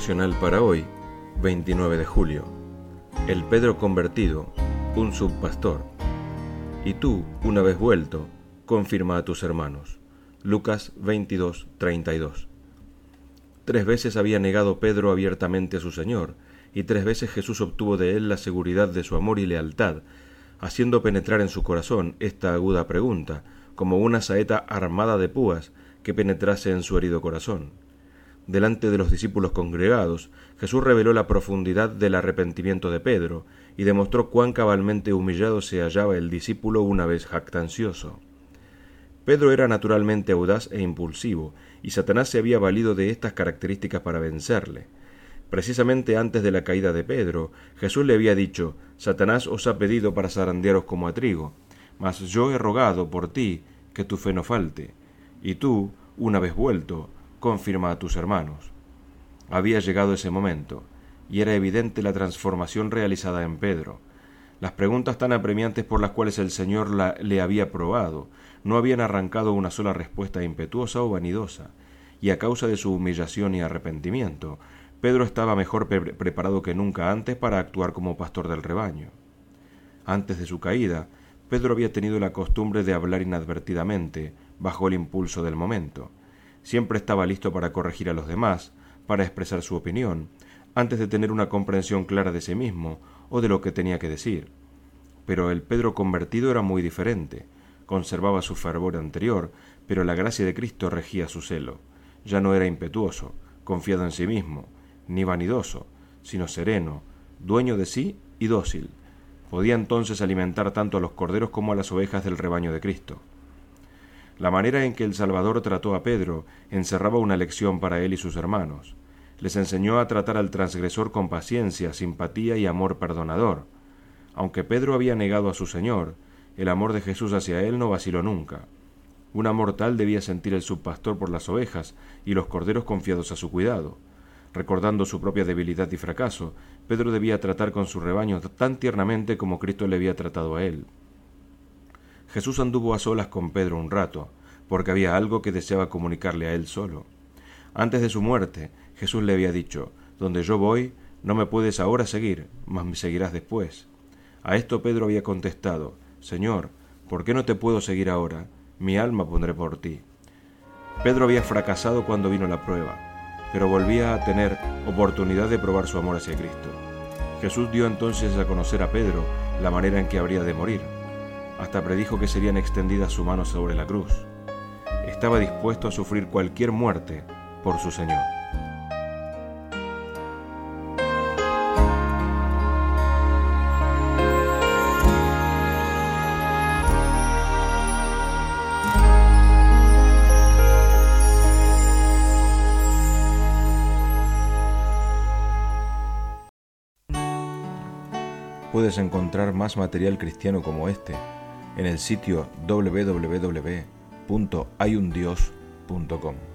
devocional para hoy, 29 de julio. El Pedro convertido, un subpastor. Y tú, una vez vuelto, confirma a tus hermanos. Lucas 22:32. 3 veces había negado Pedro abiertamente a su Señor, y 3 veces Jesús obtuvo de él la seguridad de su amor y lealtad, haciendo penetrar en su corazón esta aguda pregunta, como una saeta armada de púas que penetrase en su herido corazón. Delante de los discípulos congregados, Jesús reveló la profundidad del arrepentimiento de Pedro y demostró cuán cabalmente humillado se hallaba el discípulo una vez jactancioso. Pedro era naturalmente audaz e impulsivo, y Satanás se había valido de estas características para vencerle. Precisamente antes de la caída de Pedro, Jesús le había dicho: «Satanás os ha pedido para zarandearos como a trigo, mas yo he rogado por ti que tu fe no falte, y tú, una vez vuelto, confirma a tus hermanos». Había llegado ese momento, y era evidente la transformación realizada en Pedro. Las preguntas tan apremiantes por las cuales el Señor le había probado no habían arrancado una sola respuesta impetuosa o vanidosa, y a causa de su humillación y arrepentimiento, Pedro estaba mejor preparado que nunca antes para actuar como pastor del rebaño. Antes de su caída, Pedro había tenido la costumbre de hablar inadvertidamente, bajo el impulso del momento. Siempre estaba listo para corregir a los demás, para expresar su opinión, antes de tener una comprensión clara de sí mismo o de lo que tenía que decir. Pero el Pedro convertido era muy diferente. Conservaba su fervor anterior, pero la gracia de Cristo regía su celo. Ya no era impetuoso, confiado en sí mismo, ni vanidoso, sino sereno, dueño de sí y dócil. Podía entonces alimentar tanto a los corderos como a las ovejas del rebaño de Cristo. La manera en que el Salvador trató a Pedro encerraba una lección para él y sus hermanos. Les enseñó a tratar al transgresor con paciencia, simpatía y amor perdonador. Aunque Pedro había negado a su Señor, el amor de Jesús hacia él no vaciló nunca. Un amor tal debía sentir el subpastor por las ovejas y los corderos confiados a su cuidado. Recordando su propia debilidad y fracaso, Pedro debía tratar con su rebaño tan tiernamente como Cristo le había tratado a él. Jesús anduvo a solas con Pedro un rato, porque había algo que deseaba comunicarle a él solo. Antes de su muerte, Jesús le había dicho: «Donde yo voy, no me puedes ahora seguir, mas me seguirás después». A esto Pedro había contestado: «Señor, ¿por qué no te puedo seguir ahora? Mi alma pondré por ti». Pedro había fracasado cuando vino la prueba, pero volvía a tener oportunidad de probar su amor hacia Cristo. Jesús dio entonces a conocer a Pedro la manera en que habría de morir. Hasta predijo que serían extendidas sus manos sobre la cruz. Estaba dispuesto a sufrir cualquier muerte por su Señor. Puedes encontrar más material cristiano como este en el sitio www.hayundios.com.